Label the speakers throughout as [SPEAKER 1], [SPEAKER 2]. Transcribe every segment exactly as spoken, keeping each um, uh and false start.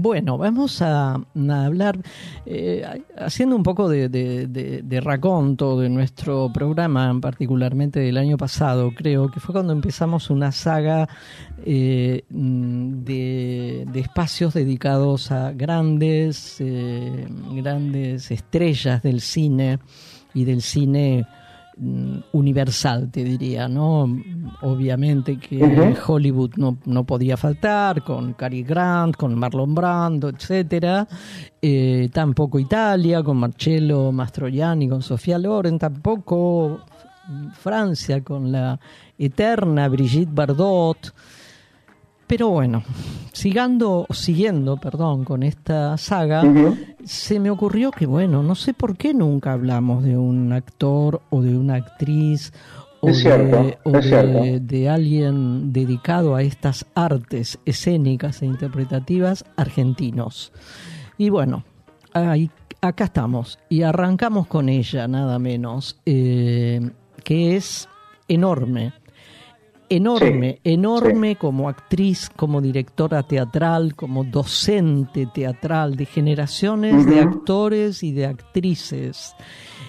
[SPEAKER 1] Bueno, vamos a, a hablar, eh, haciendo un poco de, de, de, de raconto de nuestro programa, particularmente del año pasado, creo que fue cuando empezamos una saga eh, de, de espacios dedicados a grandes, eh, grandes estrellas del cine y del cine universal, te diría, ¿no? Obviamente que uh-huh. Hollywood no, no podía faltar, con Cary Grant, con Marlon Brando, etcétera. Eh, tampoco Italia, con Marcello Mastroianni, con Sofía Loren, tampoco Francia, con la eterna Brigitte Bardot. Pero bueno, sigando, siguiendo, perdón, con esta saga, uh-huh. se me ocurrió que, bueno, no sé por qué nunca hablamos de un actor o de una actriz o,
[SPEAKER 2] es cierto,
[SPEAKER 1] de, o de, de alguien dedicado a estas artes escénicas e interpretativas argentinos. Y bueno, ahí, acá estamos y arrancamos con ella, nada menos, eh, que es enorme. Enorme, sí, enorme sí. Como actriz, como directora teatral, como docente teatral de generaciones uh-huh. de actores y de actrices.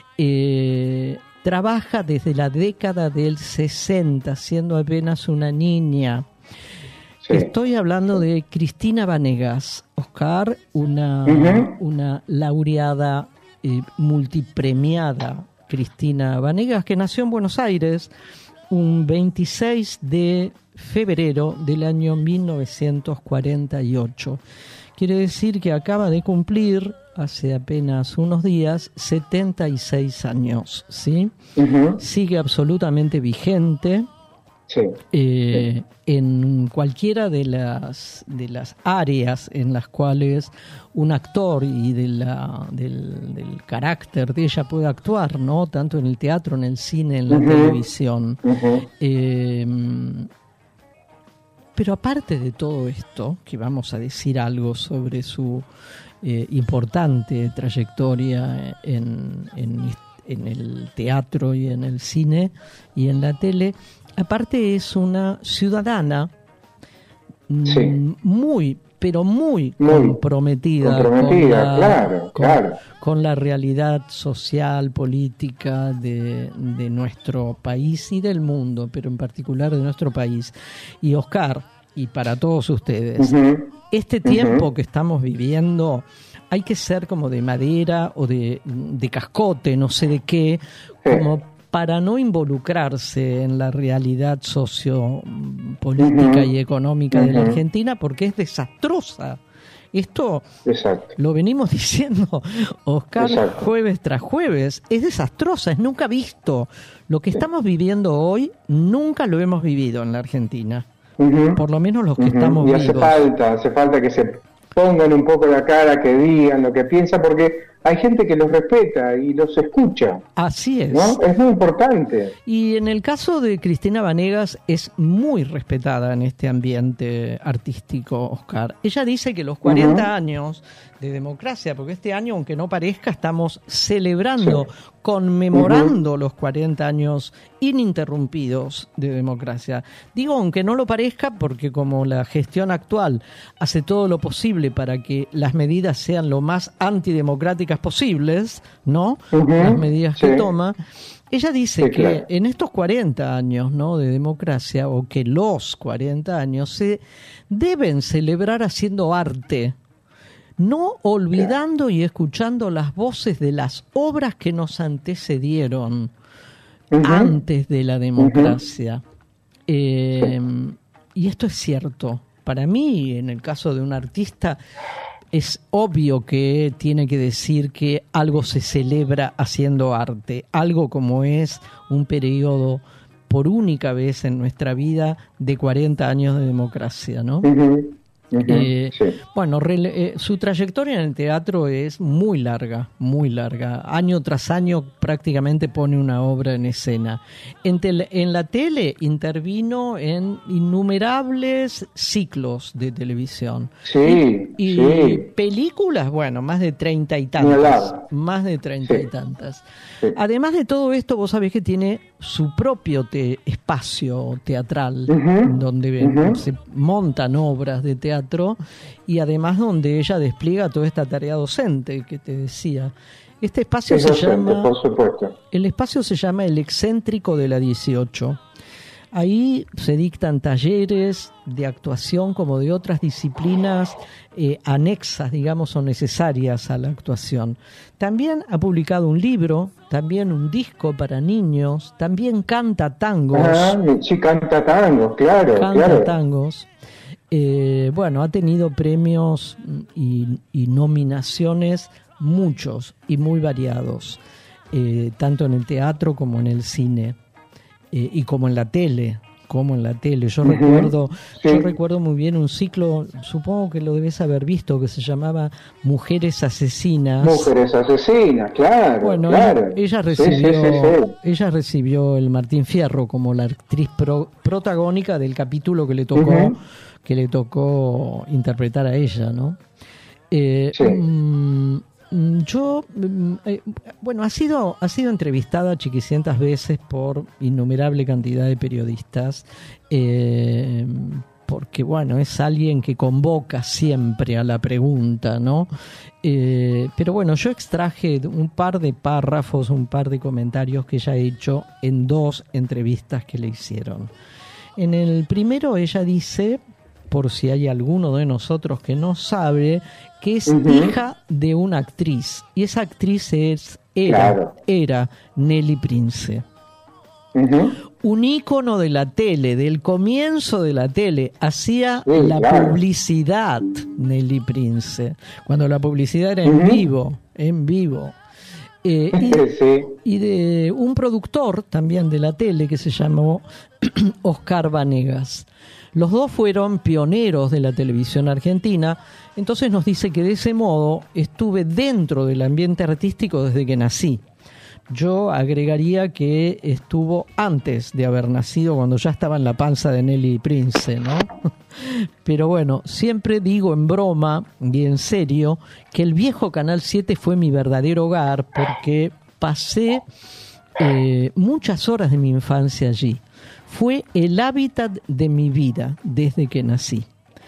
[SPEAKER 1] Eh, trabaja desde la década del sesenta, siendo apenas una niña. Sí. Estoy hablando de Cristina Vanegas, Oscar, una, uh-huh. una laureada eh, multipremiada Cristina Vanegas, que nació en Buenos Aires un veintiséis de febrero del año mil novecientos cuarenta y ocho. Quiere decir que acaba de cumplir, hace apenas unos días, setenta y seis años, ¿sí? Uh-huh. Sigue absolutamente vigente. Sí. Eh, sí. En cualquiera de las de las áreas en las cuales un actor y de la, del, del carácter de ella puede actuar, ¿no? Tanto en el teatro, en el cine, en la uh-huh. televisión. Uh-huh. Eh, pero aparte de todo esto, que vamos a decir algo sobre su eh, importante trayectoria en, en, en el teatro y en el cine y en la tele, aparte es una ciudadana sí. muy, pero muy, muy comprometida,
[SPEAKER 2] comprometida
[SPEAKER 1] con, la,
[SPEAKER 2] claro,
[SPEAKER 1] con,
[SPEAKER 2] claro.
[SPEAKER 1] con la realidad social, política de, de nuestro país y del mundo, pero en particular de nuestro país. Y Oscar, y para todos ustedes, uh-huh. este tiempo uh-huh. que estamos viviendo, hay que ser como de madera o de, de cascote, no sé de qué, sí. como para no involucrarse en la realidad sociopolítica uh-huh. y económica uh-huh. de la Argentina, porque es desastrosa. Esto Exacto. lo venimos diciendo, Oscar, Exacto. jueves tras jueves. Es desastrosa, es nunca visto. Lo que sí. estamos viviendo hoy, nunca lo hemos vivido en la Argentina. Uh-huh. Por lo menos los que uh-huh. estamos
[SPEAKER 2] y
[SPEAKER 1] vivos.
[SPEAKER 2] Y hace falta, hace falta que se pongan un poco la cara, que digan lo que piensan, porque hay gente que los respeta y los escucha.
[SPEAKER 1] Así es.
[SPEAKER 2] ¿No? Es muy importante.
[SPEAKER 1] Y en el caso de Cristina Vanegas es muy respetada en este ambiente artístico, Oscar. Ella dice que los cuarenta uh-huh. años de democracia, porque este año, aunque no parezca, estamos celebrando, sí. conmemorando uh-huh. los cuarenta años ininterrumpidos de democracia. Digo, aunque no lo parezca, porque como la gestión actual hace todo lo posible para que las medidas sean lo más antidemocráticas posibles, ¿no? Uh-huh. Las medidas sí. que toma. Ella dice sí, que claro. en estos cuarenta años, ¿no?, de democracia, o que los cuarenta años se deben celebrar haciendo arte, no olvidando claro. y escuchando las voces de las obras que nos antecedieron uh-huh. antes de la democracia. Uh-huh. Eh, sí. Y esto es cierto. Para mí, en el caso de un artista, es obvio que tiene que decir que algo se celebra haciendo arte, algo como es un periodo por única vez en nuestra vida de cuarenta años de democracia, ¿no? Uh-huh. Uh-huh, eh, sí. Bueno, re, eh, su trayectoria en el teatro es muy larga, muy larga. Año tras año prácticamente pone una obra en escena. En, tele, en la tele intervino en innumerables ciclos de televisión.
[SPEAKER 2] Sí,
[SPEAKER 1] y, y
[SPEAKER 2] sí.
[SPEAKER 1] películas, bueno, más de treinta y tantas. Más de treinta sí. y tantas. Sí. Además de todo esto, vos sabés que tiene su propio te, espacio teatral, uh-huh, donde uh-huh. se montan obras de teatro teatro, y además donde ella despliega toda esta tarea docente que te decía. Este espacio se llama,
[SPEAKER 2] por supuesto.
[SPEAKER 1] El espacio se llama El Excéntrico de la dieciocho. Ahí se dictan talleres de actuación como de otras disciplinas eh, anexas, digamos, o necesarias a la actuación. También ha publicado un libro, también un disco para niños, también canta tangos.
[SPEAKER 2] Ah, sí, canta tangos, claro.
[SPEAKER 1] Canta
[SPEAKER 2] claro.
[SPEAKER 1] tangos. Eh, bueno, ha tenido premios y, y nominaciones muchos y muy variados, eh, tanto en el teatro como en el cine. Eh, y como en la tele, como en la tele. Yo uh-huh. recuerdo, sí. yo recuerdo muy bien un ciclo, supongo que lo debes haber visto, que se llamaba Mujeres Asesinas.
[SPEAKER 2] Mujeres Asesinas, claro.
[SPEAKER 1] Bueno,
[SPEAKER 2] claro.
[SPEAKER 1] Ella, ella recibió,
[SPEAKER 2] sí, sí, sí, sí.
[SPEAKER 1] ella recibió el Martín Fierro como la actriz pro, protagónica del capítulo que le tocó, uh-huh. que le tocó interpretar a ella, ¿no? Eh, sí. um, Yo, eh, bueno, ha sido, ha sido entrevistada chiquicientas veces por innumerable cantidad de periodistas, eh, porque, bueno, es alguien que convoca siempre a la pregunta, ¿no? Eh, pero bueno, yo extraje un par de párrafos, un par de comentarios que ella ha hecho en dos entrevistas que le hicieron. En el primero ella dice, por si hay alguno de nosotros que no sabe, que es uh-huh. hija de una actriz, y esa actriz es era, claro. era Nelly Prince. Uh-huh. Un ícono de la tele, del comienzo de la tele, hacía sí, la claro. publicidad Nelly Prince, cuando la publicidad era uh-huh. en vivo, en vivo. Eh, y, sí. y de un productor también de la tele que se llamó Oscar Vanegas. Los dos fueron pioneros de la televisión argentina, entonces nos dice que de ese modo estuve dentro del ambiente artístico desde que nací. Yo agregaría que estuvo antes de haber nacido, cuando ya estaba en la panza de Nelly Prince, ¿no? Pero bueno, siempre digo en broma y en serio que el viejo Canal siete fue mi verdadero hogar, porque pasé eh, muchas horas de mi infancia allí. Fue el hábitat de mi vida desde que nací.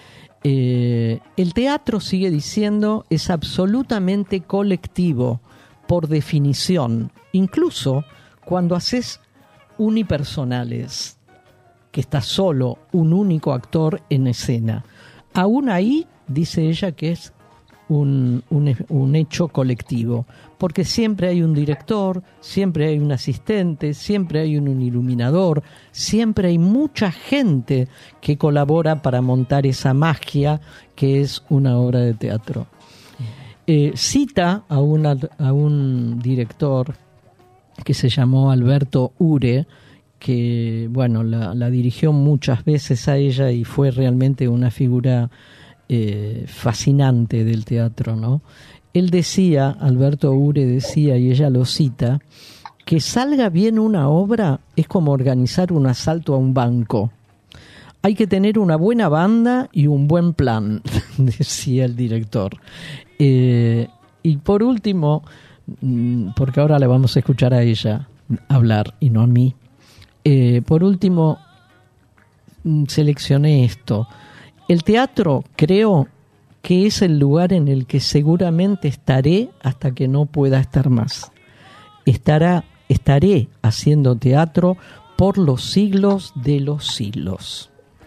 [SPEAKER 1] Eh, el teatro, sigue diciendo, es absolutamente colectivo, por definición, incluso cuando haces unipersonales, que está solo un único actor en escena. Aún ahí, dice ella, que es un, un, un hecho colectivo, porque siempre hay un director, siempre hay un asistente, siempre hay un iluminador, siempre hay mucha gente que colabora para montar esa magia que es una obra de teatro. Eh, cita a, una, a un director que se llamó Alberto Ure, que bueno, la, la dirigió muchas veces a ella y fue realmente una figura eh, fascinante del teatro, ¿no? Él decía, Alberto Ure decía, y ella lo cita, que salga bien una obra es como organizar un asalto a un banco. Hay que tener una buena banda y un buen plan, decía el director. Eh, y por último, porque ahora le vamos a escuchar a ella hablar y no a mí, eh, por último seleccioné esto. El teatro, creo que es el lugar en el que seguramente estaré hasta que no pueda estar más. Estará, estaré haciendo teatro por los siglos de los siglos.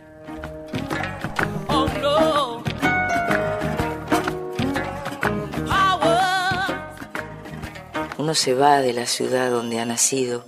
[SPEAKER 3] Uno se va de la ciudad donde ha nacido.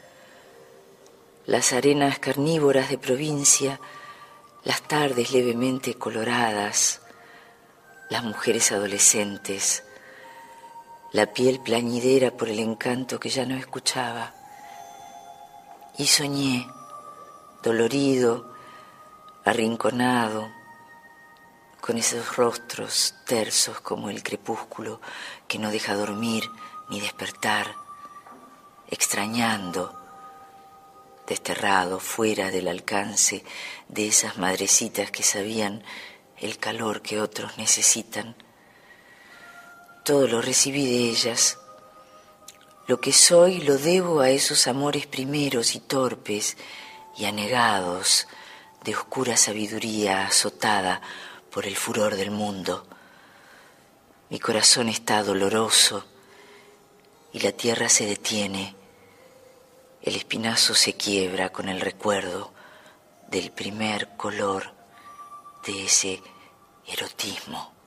[SPEAKER 3] Las arenas carnívoras de provincia, las tardes levemente coloradas, las mujeres adolescentes, la piel plañidera por el encanto que ya no escuchaba. Y soñé, dolorido, arrinconado, con esos rostros tersos como el crepúsculo que no deja dormir ni despertar, extrañando, desterrado fuera del alcance de esas madrecitas que sabían el calor que otros necesitan. Todo lo recibí de ellas. Lo que soy lo debo a esos amores primeros y torpes y anegados de oscura sabiduría azotada por el furor del mundo. Mi corazón está doloroso y la tierra se detiene. El espinazo se quiebra con el recuerdo del primer color de ese erotismo.